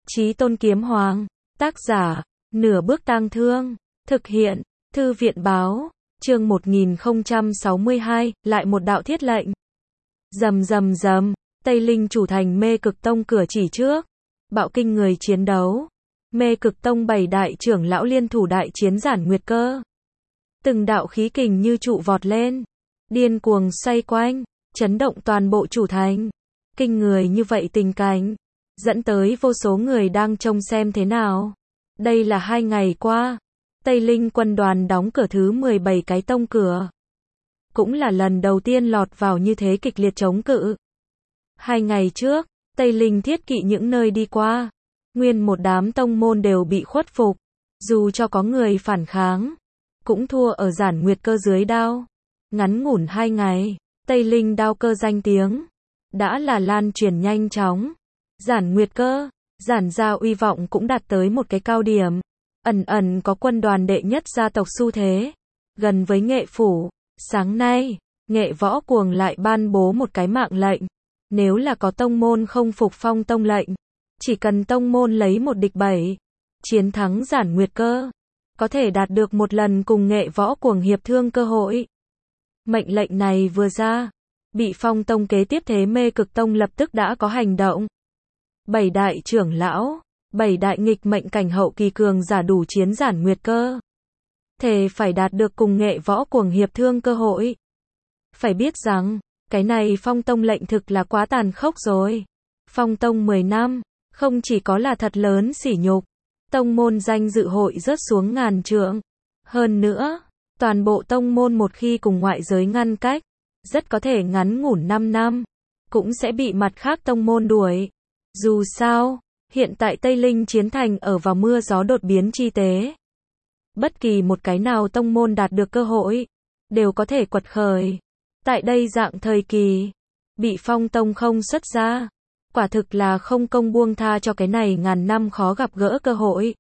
Chí Tôn Kiếm Hoàng, tác giả, Nửa Bước Tang Thương, thực hiện, Thư viện báo, chương 1062, lại một đạo thiết lệnh. Rầm rầm rầm, Tây Linh chủ thành Mê Cực Tông cửa chỉ trước, bạo kinh người chiến đấu. Mê Cực Tông 7 đại trưởng lão liên thủ đại chiến Giản Nguyệt Cơ. Từng đạo khí kình như trụ vọt lên, điên cuồng xoay quanh, chấn động toàn bộ chủ thành. Kinh người như vậy tình cảnh, dẫn tới vô số người đang trông xem thế nào. Đây là 2 ngày qua, Tây Linh quân đoàn đóng cửa thứ 17 cái tông cửa. Cũng là lần đầu tiên lọt vào như thế kịch liệt chống cự. 2 ngày trước, Tây Linh thiết kỵ những nơi đi qua, nguyên một đám tông môn đều bị khuất phục. Dù cho có người phản kháng, cũng thua ở Giản Nguyệt Cơ dưới đao. Ngắn ngủn 2 ngày, Tây Linh đao cơ danh tiếng đã là lan truyền nhanh chóng. Giản Nguyệt Cơ, Giản gia uy vọng cũng đạt tới một cái cao điểm. Ẩn ẩn có quân đoàn đệ nhất gia tộc xu thế. Gần với Nghệ phủ, sáng nay, Nghệ Võ Cuồng lại ban bố một cái mạng lệnh. Nếu là có tông môn không phục phong tông lệnh, chỉ cần tông môn lấy 1-7, chiến thắng Giản Nguyệt Cơ, có thể đạt được một lần cùng Nghệ Võ Cuồng hiệp thương cơ hội. Mệnh lệnh này vừa ra, bị phong tông kế tiếp thế Mê Cực Tông lập tức đã có hành động. 7 đại trưởng lão, 7 đại nghịch mệnh cảnh hậu kỳ cường giả đủ chiến Giản Nguyệt Cơ. Thề phải đạt được cùng Nghệ Võ Cuồng hiệp thương cơ hội. Phải biết rằng, cái này phong tông lệnh thực là quá tàn khốc rồi. Phong tông 10 năm, không chỉ có là thật lớn sỉ nhục, tông môn danh dự hội rớt xuống ngàn trượng. Hơn nữa, toàn bộ tông môn một khi cùng ngoại giới ngăn cách, rất có thể ngắn ngủn 5 năm, cũng sẽ bị mặt khác tông môn đuổi. Dù sao, hiện tại Tây Linh chiến thành ở vào mưa gió đột biến chi tế. Bất kỳ một cái nào tông môn đạt được cơ hội, đều có thể quật khởi. Tại đây dạng thời kỳ, bị phong tông không xuất ra, quả thực là không công buông tha cho cái này ngàn năm khó gặp gỡ cơ hội.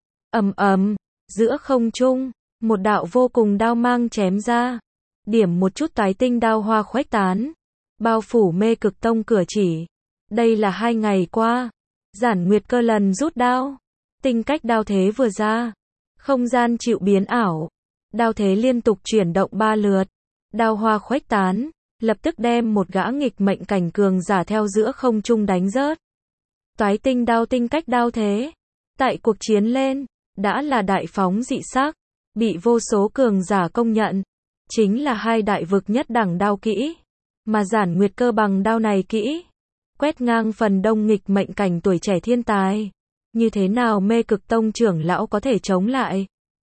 Ầm ầm, giữa không trung, một đạo vô cùng đao mang chém ra, điểm một chút toái tinh đao hoa khuếch tán, bao phủ Mê Cực Tông cửa chỉ. Đây là 2 ngày qua, Giản Nguyệt Cơ lần rút đao, tinh cách đao thế vừa ra, không gian chịu biến ảo, đao thế liên tục chuyển động 3 lượt, đao hoa khuếch tán, lập tức đem một gã nghịch mệnh cảnh cường giả theo giữa không trung đánh rớt. Toái tinh đao tinh cách đao thế, tại cuộc chiến lên, đã là đại phóng dị sắc, bị vô số cường giả công nhận, chính là 2 đại vực nhất đẳng đao kỹ, mà Giản Nguyệt Cơ bằng đao này kỹ, quét ngang phần đông nghịch mệnh cảnh tuổi trẻ thiên tài. Như thế nào Mê Cực Tông trưởng lão có thể chống lại?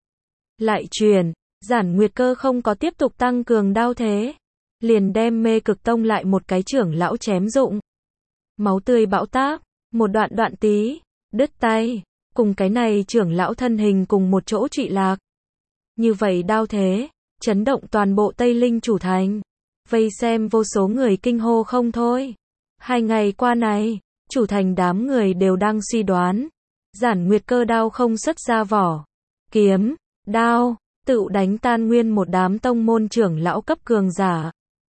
Lại truyền, Giản Nguyệt Cơ không có tiếp tục tăng cường đao thế, liền đem Mê Cực Tông lại một cái trưởng lão chém rụng. Máu tươi bão táp, một đoạn tí, đứt tay, cùng cái này trưởng lão thân hình cùng một chỗ trụy lạc. Như vậy đao thế, chấn động toàn bộ Tây Linh chủ thành. Vây xem vô số người kinh hô không thôi. 2 ngày qua này, chủ thành đám người đều đang suy đoán. Giản Nguyệt Cơ đao không xuất ra vỏ. Kiếm, đao, tự đánh tan nguyên một đám tông môn trưởng lão cấp cường giả.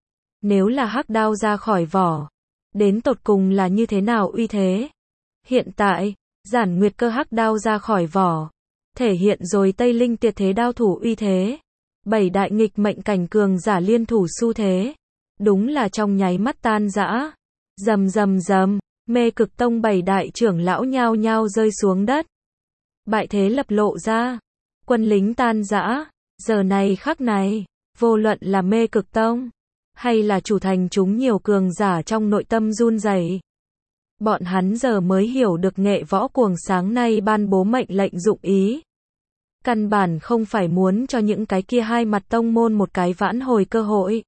Nếu là hắc đao ra khỏi vỏ, đến tột cùng là như thế nào uy thế? Hiện tại, Giản Nguyệt Cơ hắc đao ra khỏi vỏ, thể hiện rồi Tây Linh tuyệt thế đao thủ uy thế. 7 đại nghịch mệnh cảnh cường giả liên thủ xu thế, đúng là trong nháy mắt tan rã. Rầm rầm rầm, Mê Cực Tông 7 đại trưởng lão nhao nhao rơi xuống đất. Bại thế lập lộ ra, quân lính tan rã. Giờ này khắc này, vô luận là Mê Cực Tông, hay là chủ thành chúng nhiều cường giả trong nội tâm run rẩy. Bọn hắn giờ mới hiểu được Nghệ Võ Cuồng sáng nay ban bố mệnh lệnh dụng ý. Căn bản không phải muốn cho những cái kia hai mặt tông môn một cái vãn hồi cơ hội,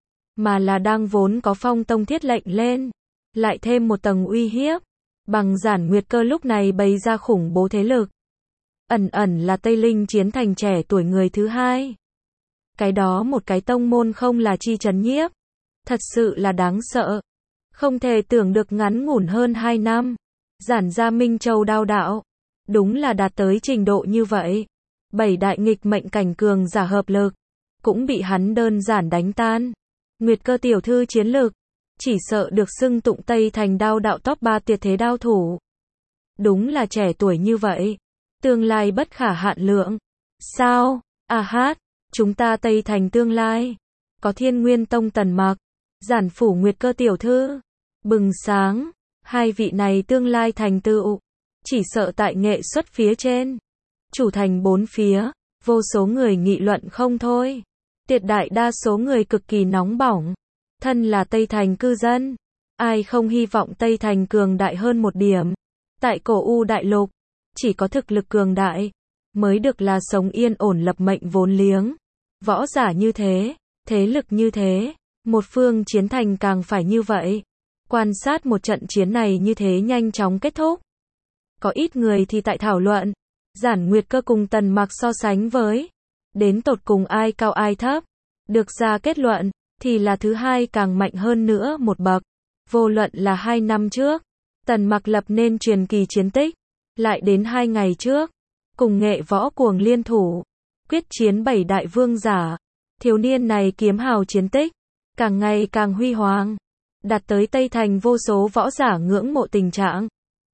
mà là đang vốn có phong tông thiết lệnh lên, lại thêm một tầng uy hiếp, bằng Giản Nguyệt Cơ lúc này bày ra khủng bố thế lực. Ẩn ẩn là Tây Linh chiến thành trẻ tuổi người thứ 2. Cái đó một cái tông môn không là chi trấn nhiếp. Thật sự là đáng sợ. Không thể tưởng được ngắn ngủn hơn 2 năm. Giản gia Minh Châu đao đạo. Đúng là đạt tới trình độ như vậy. 7 đại nghịch mệnh cảnh cường giả hợp lực, cũng bị hắn đơn giản đánh tan. Nguyệt Cơ tiểu thư chiến lực, chỉ sợ được xưng tụng Tây thành đao đạo top 3 tuyệt thế đao thủ. đúng là trẻ tuổi như vậy. Tương lai bất khả hạn lượng. Sao? À hát, chúng ta Tây Thành tương lai. Có Thiên Nguyên Tông Tần Mặc, Giản Phủ Nguyệt Cơ tiểu thư, bừng sáng. Hai vị này tương lai thành tựu, chỉ sợ tại nghệ xuất phía trên. Chủ thành bốn phía, vô số người nghị luận không thôi. Tuyệt đại đa số người cực kỳ nóng bỏng. Thân là Tây Thành cư dân, ai không hy vọng Tây Thành cường đại hơn một điểm. Tại cổ U đại lục, chỉ có thực lực cường đại mới được là sống yên ổn lập mệnh vốn liếng. Võ giả như thế, thế lực như thế, một phương chiến thành càng phải như vậy. Quan sát một trận chiến này như thế nhanh chóng kết thúc. Có ít người thì tại thảo luận, Giản Nguyệt Cơ cùng Tần Mặc so sánh với, đến tột cùng ai cao ai thấp. Được ra kết luận, thì là thứ hai càng mạnh hơn nữa một bậc. Vô luận là 2 năm trước, Tần Mặc lập nên truyền kỳ chiến tích, lại đến 2 ngày trước, cùng Nghệ Võ Cuồng liên thủ, quyết chiến 7 đại vương giả. Thiếu niên này kiếm hào chiến tích, càng ngày càng huy hoàng, đạt tới Tây Thành vô số võ giả ngưỡng mộ tình trạng.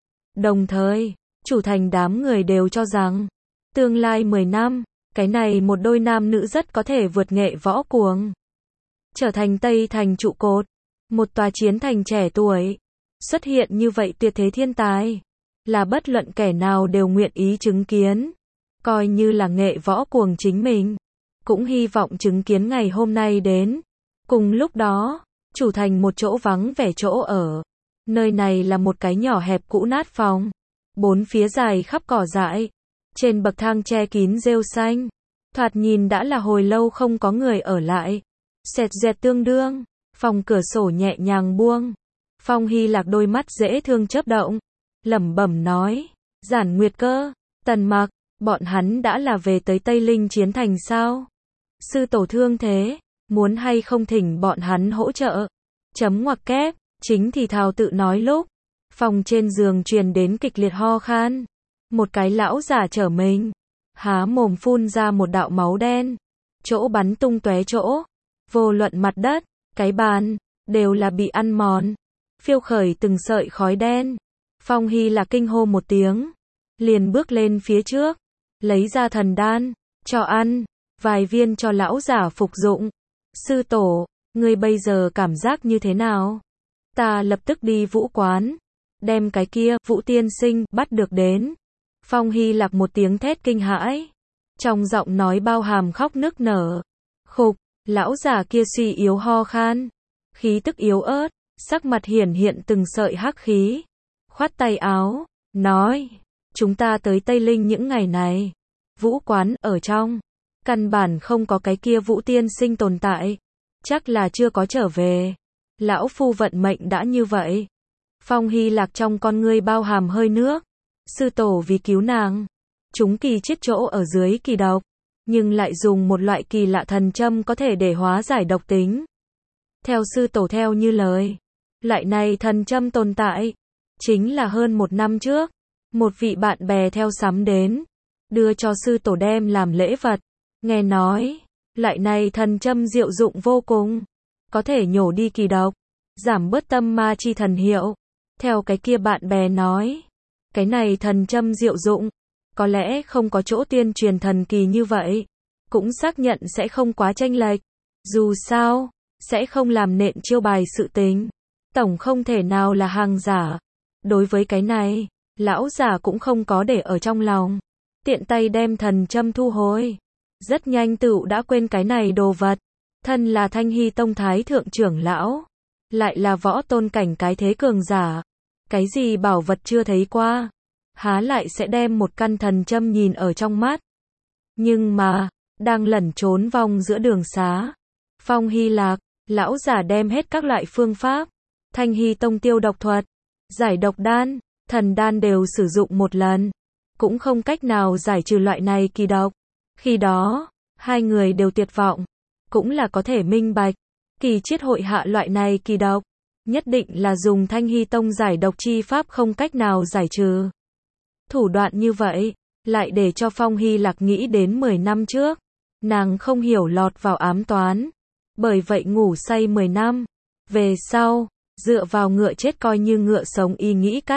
Đồng thời, chủ thành đám người đều cho rằng, tương lai 10 năm, cái này một đôi nam nữ rất có thể vượt Nghệ Võ Cuồng, trở thành Tây Thành trụ cột, một tòa chiến thành trẻ tuổi. Xuất hiện như vậy tuyệt thế thiên tài, là bất luận kẻ nào đều nguyện ý chứng kiến. Coi như là Nghệ Võ Cuồng chính mình, cũng hy vọng chứng kiến ngày hôm nay đến. Cùng lúc đó, chủ thành một chỗ vắng vẻ chỗ ở. Nơi này là một cái nhỏ hẹp cũ nát phòng. Bốn phía dài khắp cỏ dại. Trên bậc thang che kín rêu xanh. Thoạt nhìn đã là hồi lâu không có người ở lại. Sẹt dẹt tương đương. Phòng cửa sổ nhẹ nhàng buông. Phong Hy Lạc đôi mắt dễ thương chớp động. Lẩm bẩm nói. Giản Nguyệt Cơ, Tần Mặc, bọn hắn đã là về tới Tây Linh chiến thành sao? Sư tổ thương thế, muốn hay không thỉnh bọn hắn hỗ trợ? Chấm ngoặc kép, chính thì thào tự nói lúc. Phòng trên giường truyền đến kịch liệt ho khan. Một cái lão giả trở mình, há mồm phun ra một đạo máu đen. Chỗ bắn tung tóe chỗ. Vô luận mặt đất, cái bàn, đều là bị ăn mòn. Phiêu khởi từng sợi khói đen. Phong Hy là kinh hô một tiếng. Liền bước lên phía trước. Lấy ra thần đan, cho ăn. Vài viên cho lão giả phục dụng. Sư tổ, ngươi bây giờ cảm giác như thế nào? Ta lập tức đi vũ quán. Đem cái kia, Vũ tiên sinh, bắt được đến. Phong Hy Lạc một tiếng thét kinh hãi. Trong giọng nói bao hàm khóc nức nở. Khục, lão giả kia suy yếu ho khan. Khí tức yếu ớt, sắc mặt hiển hiện từng sợi hắc khí. Khoát tay áo, nói. Chúng ta tới Tây Linh những ngày này. Vũ quán ở trong. Căn bản không có cái kia Vũ tiên sinh tồn tại. Chắc là chưa có trở về. Lão phu vận mệnh đã như vậy. Phong Hy Lạc trong con ngươi bao hàm hơi nước. Sư tổ vì cứu nàng, chúng kỳ chết chỗ ở dưới kỳ độc, nhưng lại dùng một loại kỳ lạ thần châm có thể để hóa giải độc tính. Theo sư tổ theo như lời, loại này thần châm tồn tại, chính là hơn 1 năm trước, một vị bạn bè theo sắm đến, đưa cho sư tổ đem làm lễ vật. Nghe nói, loại này thần châm diệu dụng vô cùng, có thể nhổ đi kỳ độc, giảm bớt tâm ma chi thần hiệu. Theo cái kia bạn bè nói, cái này thần châm diệu dụng, có lẽ không có chỗ tuyên truyền thần kỳ như vậy, cũng xác nhận sẽ không quá chênh lệch. Dù sao, sẽ không làm nện chiêu bài sự tình. Tổng không thể nào là hàng giả. Đối với cái này, lão giả cũng không có để ở trong lòng. Tiện tay đem thần châm thu hồi. Rất nhanh tựu đã quên cái này đồ vật. Thân là Thanh Hy Tông Thái Thượng trưởng lão. Lại là võ tôn cảnh cái thế cường giả. Cái gì bảo vật chưa thấy qua. Há lại sẽ đem một căn thần châm nhìn ở trong mắt. Nhưng mà, đang lẩn trốn vòng giữa đường xá. Phong Hy Lạc, lão giả đem hết các loại phương pháp. Thanh Hy Tông tiêu độc thuật, giải độc đan, thần đan đều sử dụng một lần. Cũng không cách nào giải trừ loại này kỳ độc. Khi đó, hai người đều tuyệt vọng. Cũng là có thể minh bạch. Kỳ chiết hội hạ loại này kỳ độc. Nhất định là dùng Thanh Hy Tông giải độc chi pháp không cách nào giải trừ. Thủ đoạn như vậy, lại để cho Phong Hy Lạc nghĩ đến 10 năm trước. Nàng không hiểu lọt vào ám toán. Bởi vậy ngủ say 10 năm. Về sau, dựa vào ngựa chết coi như ngựa sống y nghĩ cách.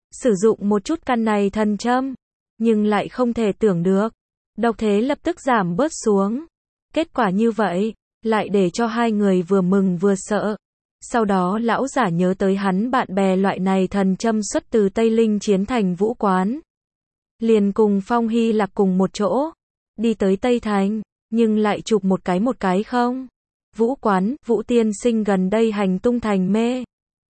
sử dụng một chút căn này thần châm, nhưng lại không thể tưởng được, độc thế lập tức giảm bớt xuống. Kết quả như vậy, lại để cho hai người vừa mừng vừa sợ. Sau đó lão giả nhớ tới hắn bạn bè loại này thần châm xuất từ Tây Linh Chiến Thành Vũ Quán. Liền cùng Phong Hy Lạc cùng một chỗ, đi tới Tây Thành, nhưng lại chụp một cái không. Vũ Quán, Vũ tiên sinh gần đây hành tung thành mê.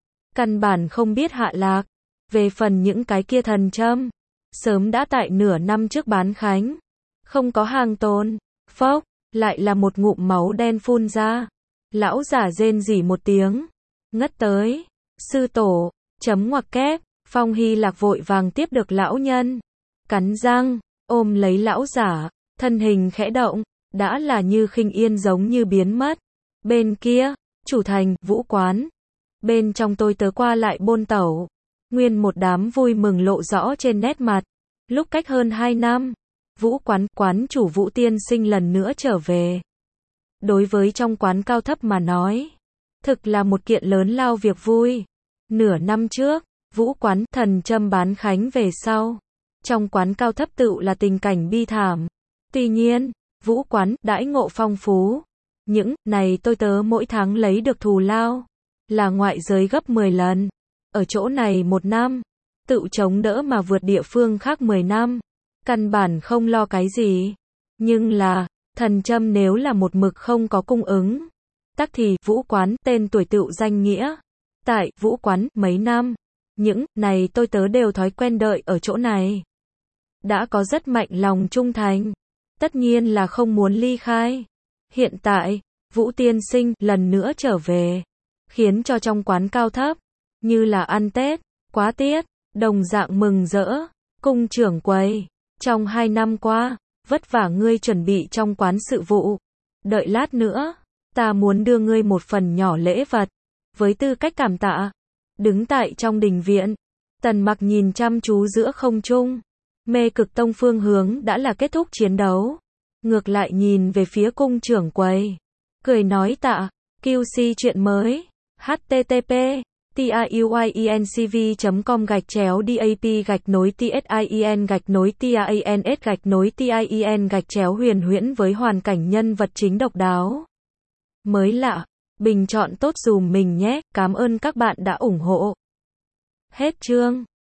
Căn bản không biết hạ lạc. Về phần những cái kia thần châm, sớm đã tại nửa năm trước bán khánh. Không có hàng tồn. Phốc, lại là một ngụm máu đen phun ra. Lão giả rên rỉ một tiếng, ngất tới. Sư tổ, chấm ngoặc kép, Phong Hy Lạc vội vàng tiếp được lão nhân. Cắn răng, ôm lấy lão giả, thân hình khẽ động, đã là như khinh yên giống như biến mất. Bên kia, chủ thành, Vũ Quán. Bên trong tôi tớ qua lại bôn tẩu. Nguyên một đám vui mừng lộ rõ trên nét mặt. Lúc cách hơn 2 năm, Vũ Quán, quán chủ Vũ tiên sinh lần nữa trở về. Đối với trong quán cao thấp mà nói, thực là một kiện lớn lao việc vui. Nửa năm trước, Vũ Quán, thần châm bán khánh về sau. Trong quán cao thấp tựu là tình cảnh bi thảm. Tuy nhiên, Vũ Quán, đãi ngộ phong phú. Những này tôi tớ mỗi tháng lấy được thù lao, là ngoại giới gấp 10 lần. Ở chỗ này 1 năm, tự chống đỡ mà vượt địa phương khác 10 năm. Căn bản không lo cái gì. Nhưng là, thần châm nếu là một mực không có cung ứng, tắc thì, Vũ Quán, tên tuổi tựu danh nghĩa. Tại, Vũ Quán, mấy năm, những này tôi tớ đều thói quen đợi ở chỗ này. Đã có rất mạnh lòng trung thành. Tất nhiên là không muốn ly khai. Hiện tại, Vũ tiên sinh lần nữa trở về, khiến cho trong quán cao thấp, như là ăn Tết, quá tiết, đồng dạng mừng rỡ. Cung trưởng quầy, trong 2 năm qua, vất vả ngươi chuẩn bị trong quán sự vụ. Đợi lát nữa, ta muốn đưa ngươi một phần nhỏ lễ vật, với tư cách cảm tạ. Đứng tại trong đình viện, Tần Mặc nhìn chăm chú giữa không trung. Mê Cực Tông phương hướng đã là kết thúc chiến đấu. Ngược lại nhìn về phía cung trưởng quầy, cười nói tạ. QC chuyện mới. http tiuyencv.com/dap-tin-tin-huyền huyễn với hoàn cảnh nhân vật chính độc đáo, mới lạ, bình chọn tốt dùm mình nhé. Cảm ơn các bạn đã ủng hộ. Hết chương.